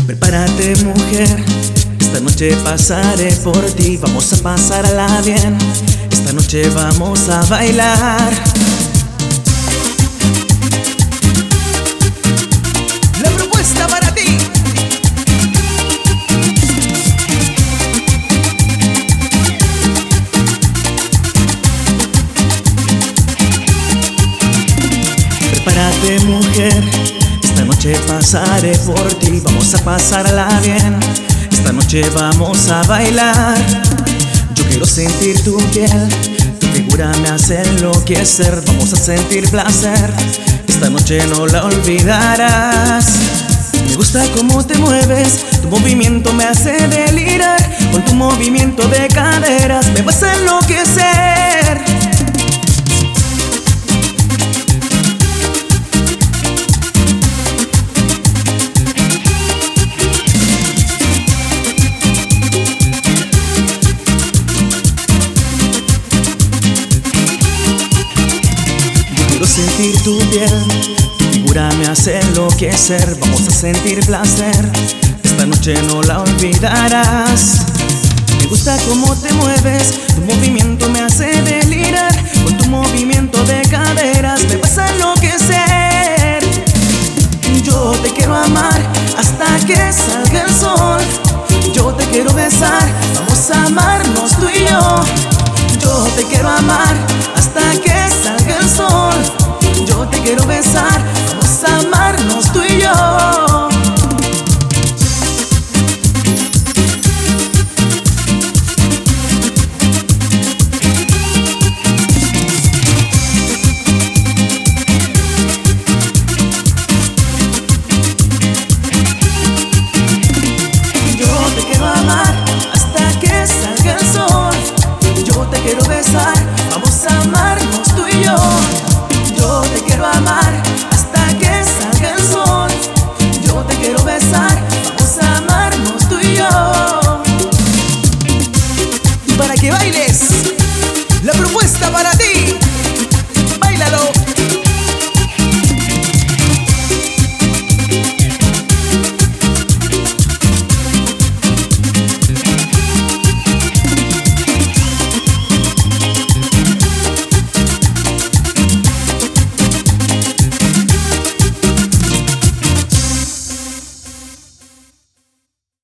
Prepárate, mujer, esta noche pasaré por ti. Vamos a pasarla bien, esta noche vamos a bailar. La propuesta para ti. Prepárate, mujer, esta noche pasaré por ti. Vamos a pasarla bien, esta noche vamos a bailar. Yo quiero sentir tu piel, tu figura me hace enloquecer. Vamos a sentir placer, esta noche no la olvidarás. Me gusta cómo te mueves, tu movimiento me hace delirar. Con tu movimiento de caderas me vas a enloquecer. Quiero sentir tu piel, tu figura me hace enloquecer. Vamos a sentir placer, esta noche no la olvidarás. Me gusta cómo te mueves, tu movimiento me hace delirar. Con tu movimiento de caderas me vas a enloquecer. Yo te quiero amar hasta que salga el sol. Yo te quiero besar, vamos a amarnos tú y yo. Yo te quiero amar hasta que